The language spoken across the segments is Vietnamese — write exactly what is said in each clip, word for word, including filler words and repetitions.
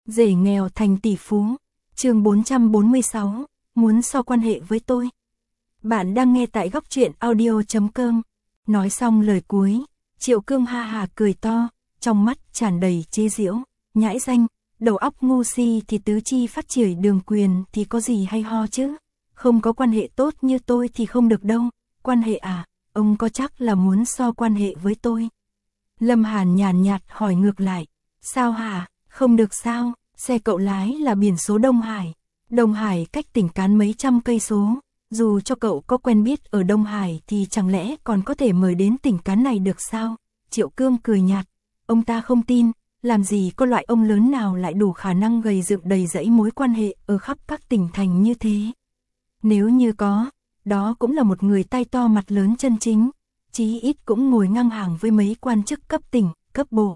Rể nghèo thành tỷ phú. Chương bốn trăm bốn mươi sáu, muốn so quan hệ với tôi. Bạn đang nghe tại góc truyện audio chấm com. Nói xong lời cuối, Triệu Cương ha hà cười to, trong mắt tràn đầy chế giễu, nhãi danh, đầu óc ngu si thì tứ chi phát triển đường quyền thì có gì hay ho chứ? Không có quan hệ tốt như tôi thì không được đâu. Quan hệ à? Ông có chắc là muốn so quan hệ với tôi? Lâm Hàn nhàn nhạt hỏi ngược lại. Sao hả? Không được sao? Xe cậu lái là biển số Đông Hải. Đông Hải cách tỉnh Cán mấy trăm cây số. Dù cho cậu có quen biết ở Đông Hải thì chẳng lẽ còn có thể mời đến tỉnh Cán này được sao? Triệu Cương cười nhạt. Ông ta không tin, làm gì có loại ông lớn nào lại đủ khả năng gầy dựng đầy dãy mối quan hệ ở khắp các tỉnh thành như thế. Nếu như có, đó cũng là một người tay to mặt lớn chân chính, chí ít cũng ngồi ngang hàng với mấy quan chức cấp tỉnh, cấp bộ.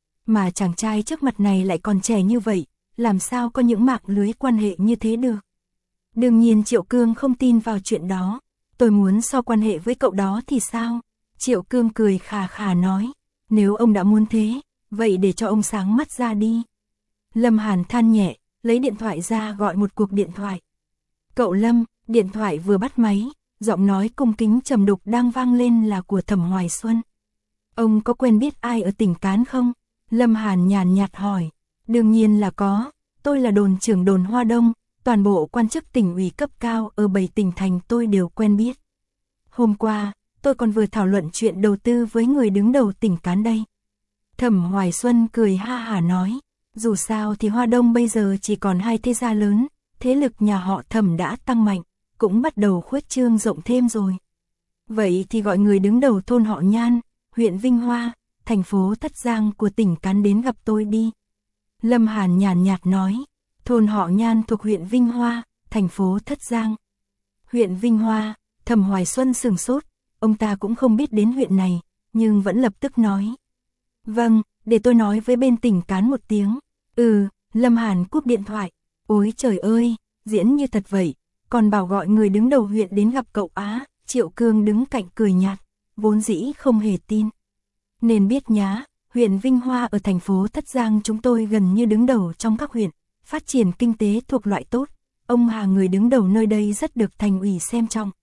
Mà chàng trai trước mặt này lại còn trẻ như vậy, làm sao có những mạng lưới quan hệ như thế được. Đương nhiên Triệu Cương không tin vào chuyện đó. Tôi muốn so quan hệ với cậu đó thì sao? Triệu Cương cười khà khà nói. Nếu ông đã muốn thế, vậy để cho ông sáng mắt ra đi. Lâm Hàn than nhẹ, lấy điện thoại ra gọi một cuộc điện thoại. Cậu Lâm, điện thoại vừa bắt máy, giọng nói cung kính trầm đục đang vang lên là của Thẩm Hoài Xuân. Ông có quen biết ai ở tỉnh Cán không? Lâm Hàn nhàn nhạt hỏi. Đương nhiên là có, tôi là đồn trưởng đồn Hoa Đông, toàn bộ quan chức tỉnh ủy cấp cao ở bảy tỉnh thành tôi đều quen biết. Hôm qua, tôi còn vừa thảo luận chuyện đầu tư với người đứng đầu tỉnh Cán đây. Thẩm Hoài Xuân cười ha hả nói, dù sao thì Hoa Đông bây giờ chỉ còn hai thế gia lớn, thế lực nhà họ Thẩm đã tăng mạnh, cũng bắt đầu khuếch trương rộng thêm rồi. Vậy thì gọi người đứng đầu thôn họ Nhan, huyện Vinh Hoa, thành phố Thất Giang của tỉnh Cán đến gặp tôi đi. Lâm Hàn nhàn nhạt nói, thôn họ Nhan thuộc huyện Vinh Hoa, thành phố Thất Giang. Huyện Vinh Hoa, Thẩm Hoài Xuân sửng sốt, ông ta cũng không biết đến huyện này, nhưng vẫn lập tức nói. Vâng, để tôi nói với bên tỉnh Cán một tiếng. Ừ, Lâm Hàn cúp điện thoại. Ôi trời ơi, diễn như thật vậy, còn bảo gọi người đứng đầu huyện đến gặp cậu á. Triệu Cương đứng cạnh cười nhạt, vốn dĩ không hề tin. Nên biết nhá, huyện Vinh Hoa ở thành phố Thất Giang chúng tôi gần như đứng đầu trong các huyện, phát triển kinh tế thuộc loại tốt. Ông Hà người đứng đầu nơi đây rất được thành ủy xem trọng.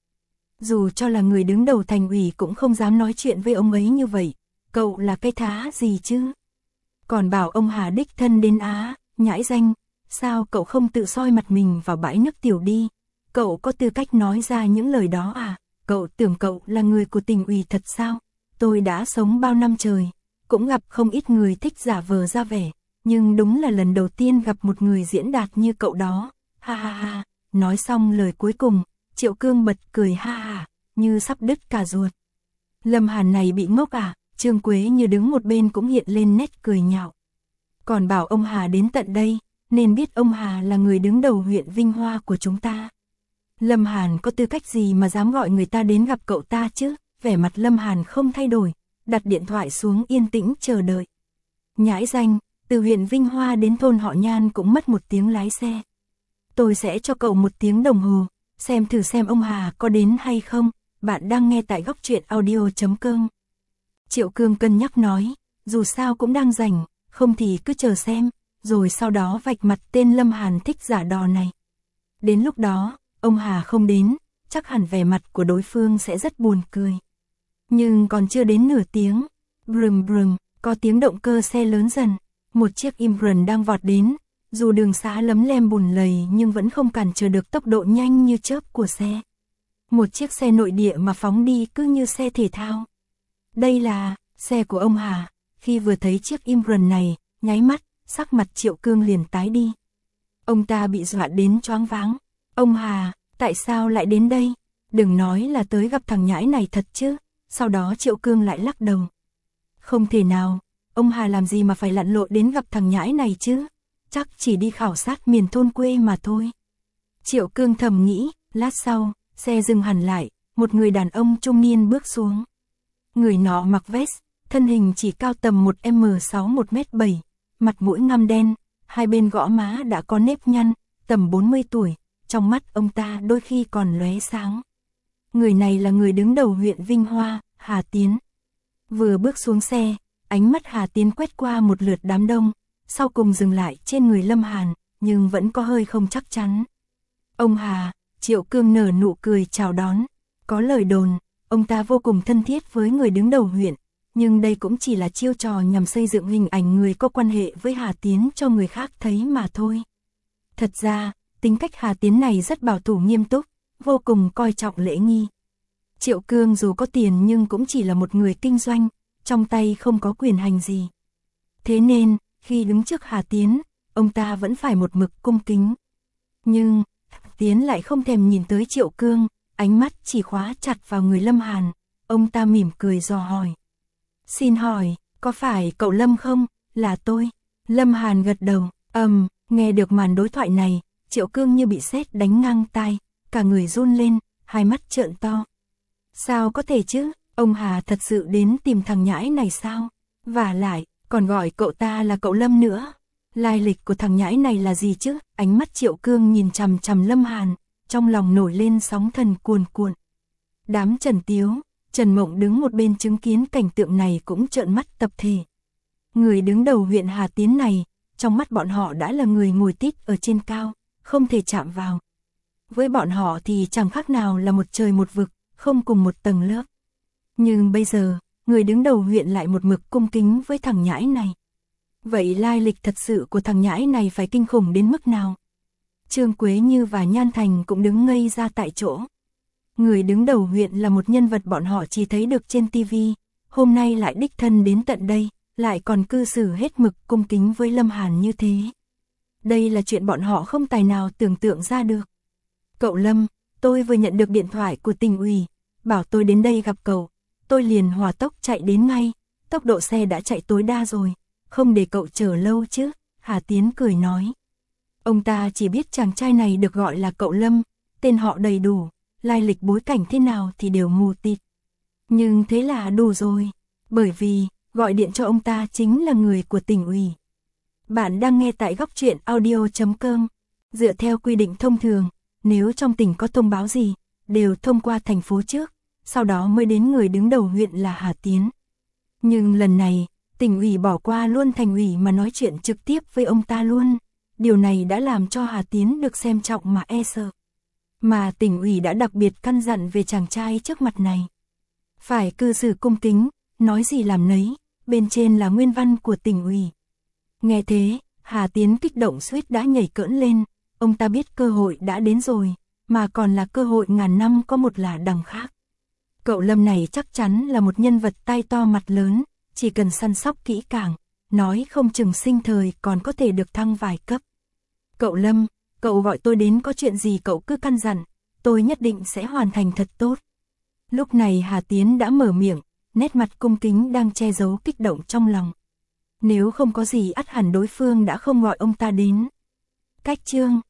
Dù cho là người đứng đầu thành ủy cũng không dám nói chuyện với ông ấy như vậy. Cậu là cái thá gì chứ? Còn bảo ông Hà đích thân đến Á, nhãi danh, sao cậu không tự soi mặt mình vào bãi nước tiểu đi? Cậu có tư cách nói ra những lời đó à? Cậu tưởng cậu là người của tỉnh ủy thật sao? Tôi đã sống bao năm trời, cũng gặp không ít người thích giả vờ ra vẻ, nhưng đúng là lần đầu tiên gặp một người diễn đạt như cậu đó. Ha ha ha, nói xong lời cuối cùng, Triệu Cương bật cười ha ha, như sắp đứt cả ruột. Lâm Hàn này bị ngốc à? Trương Quế như đứng một bên cũng hiện lên nét cười nhạo. Còn bảo ông Hà đến tận đây, nên biết ông Hà là người đứng đầu huyện Vinh Hoa của chúng ta. Lâm Hàn có tư cách gì mà dám gọi người ta đến gặp cậu ta chứ? Vẻ mặt Lâm Hàn không thay đổi, đặt điện thoại xuống yên tĩnh chờ đợi. Nhãi danh, từ huyện Vinh Hoa đến thôn họ Nhan cũng mất một tiếng lái xe. Tôi sẽ cho cậu một tiếng đồng hồ, xem thử xem ông Hà có đến hay không. Bạn đang nghe tại góc truyện audio chấm com. Triệu Cương cân nhắc nói, dù sao cũng đang rảnh, không thì cứ chờ xem, rồi sau đó vạch mặt tên Lâm Hàn thích giả đò này. Đến lúc đó, ông Hà không đến, chắc hẳn vẻ mặt của đối phương sẽ rất buồn cười. Nhưng còn chưa đến nửa tiếng, brum brum, có tiếng động cơ xe lớn dần, một chiếc Imprun đang vọt đến, dù đường xá lấm lem bùn lầy nhưng vẫn không cản trở được tốc độ nhanh như chớp của xe. Một chiếc xe nội địa mà phóng đi cứ như xe thể thao. Đây là xe của ông Hà. Khi vừa thấy chiếc Imprun này, nháy mắt, sắc mặt Triệu Cương liền tái đi. Ông ta bị dọa đến choáng váng. Ông Hà, tại sao lại đến đây? Đừng nói là tới gặp thằng nhãi này thật chứ. Sau đó Triệu Cương lại lắc đầu. Không thể nào, ông Hà làm gì mà phải lặn lội đến gặp thằng nhãi này chứ? Chắc chỉ đi khảo sát miền thôn quê mà thôi. Triệu Cương thầm nghĩ, lát sau, xe dừng hẳn lại, một người đàn ông trung niên bước xuống. Người nọ mặc vest, thân hình chỉ cao tầm một mét sáu một mét bảy, mặt mũi ngăm đen, hai bên gõ má đã có nếp nhăn, tầm bốn mươi tuổi, trong mắt ông ta đôi khi còn lóe sáng. Người này là người đứng đầu huyện Vinh Hoa, Hà Tiến. Vừa bước xuống xe, ánh mắt Hà Tiến quét qua một lượt đám đông, sau cùng dừng lại trên người Lâm Hàn, nhưng vẫn có hơi không chắc chắn. Ông Hà, Triệu Cương nở nụ cười chào đón. Có lời đồn, ông ta vô cùng thân thiết với người đứng đầu huyện, nhưng đây cũng chỉ là chiêu trò nhằm xây dựng hình ảnh người có quan hệ với Hà Tiến cho người khác thấy mà thôi. Thật ra, tính cách Hà Tiến này rất bảo thủ nghiêm túc, vô cùng coi trọng lễ nghi. Triệu Cương dù có tiền nhưng cũng chỉ là một người kinh doanh, trong tay không có quyền hành gì. Thế nên, khi đứng trước Hà Tiến, ông ta vẫn phải một mực cung kính. Nhưng, Tiến lại không thèm nhìn tới Triệu Cương, ánh mắt chỉ khóa chặt vào người Lâm Hàn, ông ta mỉm cười dò hỏi. Xin hỏi, có phải cậu Lâm không? Là tôi. Lâm Hàn gật đầu, ầm, um, nghe được màn đối thoại này, Triệu Cương như bị sét đánh ngang tai, cả người run lên, hai mắt trợn to. Sao có thể chứ, ông Hà thật sự đến tìm thằng nhãi này sao? Và lại, còn gọi cậu ta là cậu Lâm nữa. Lai lịch của thằng nhãi này là gì chứ? Ánh mắt Triệu Cương nhìn chằm chằm Lâm Hàn, trong lòng nổi lên sóng thần cuồn cuộn. Đám Trần Tiếu, Trần Mộng đứng một bên chứng kiến cảnh tượng này cũng trợn mắt tập thể. Người đứng đầu huyện Hà Tiến này, trong mắt bọn họ đã là người ngồi tít ở trên cao, không thể chạm vào. Với bọn họ thì chẳng khác nào là một trời một vực, không cùng một tầng lớp. Nhưng bây giờ, người đứng đầu huyện lại một mực cung kính với thằng nhãi này. Vậy lai lịch thật sự của thằng nhãi này phải kinh khủng đến mức nào? Trương Quế Như và Nhan Thành cũng đứng ngây ra tại chỗ. Người đứng đầu huyện là một nhân vật bọn họ chỉ thấy được trên tivi, hôm nay lại đích thân đến tận đây, lại còn cư xử hết mực cung kính với Lâm Hàn như thế. Đây là chuyện bọn họ không tài nào tưởng tượng ra được. Cậu Lâm, tôi vừa nhận được điện thoại của tỉnh ủy, bảo tôi đến đây gặp cậu, tôi liền hỏa tốc chạy đến ngay, tốc độ xe đã chạy tối đa rồi, không để cậu chờ lâu chứ, Hà Tiến cười nói. Ông ta chỉ biết chàng trai này được gọi là cậu Lâm, tên họ đầy đủ, lai lịch bối cảnh thế nào thì đều mù tịt. Nhưng thế là đủ rồi, bởi vì, gọi điện cho ông ta chính là người của tỉnh ủy. Bạn đang nghe tại góc truyện audio chấm com. Dựa theo quy định thông thường, nếu trong tỉnh có thông báo gì, đều thông qua thành phố trước, sau đó mới đến người đứng đầu huyện là Hà Tiến. Nhưng lần này, tỉnh ủy bỏ qua luôn thành ủy mà nói chuyện trực tiếp với ông ta luôn. Điều này đã làm cho Hà Tiến được xem trọng mà e sợ. Mà tỉnh ủy đã đặc biệt căn dặn về chàng trai trước mặt này. Phải cư xử cung kính, nói gì làm nấy, bên trên là nguyên văn của tỉnh ủy. Nghe thế, Hà Tiến kích động suýt đã nhảy cỡn lên, ông ta biết cơ hội đã đến rồi, mà còn là cơ hội ngàn năm có một là đằng khác. Cậu Lâm này chắc chắn là một nhân vật tai to mặt lớn, chỉ cần săn sóc kỹ càng, nói không chừng sinh thời còn có thể được thăng vài cấp. Cậu Lâm, cậu gọi tôi đến có chuyện gì cậu cứ căn dặn, tôi nhất định sẽ hoàn thành thật tốt. Lúc này Hà Tiến đã mở miệng, nét mặt cung kính đang che giấu kích động trong lòng. Nếu không có gì ắt hẳn đối phương đã không gọi ông ta đến. Cách chương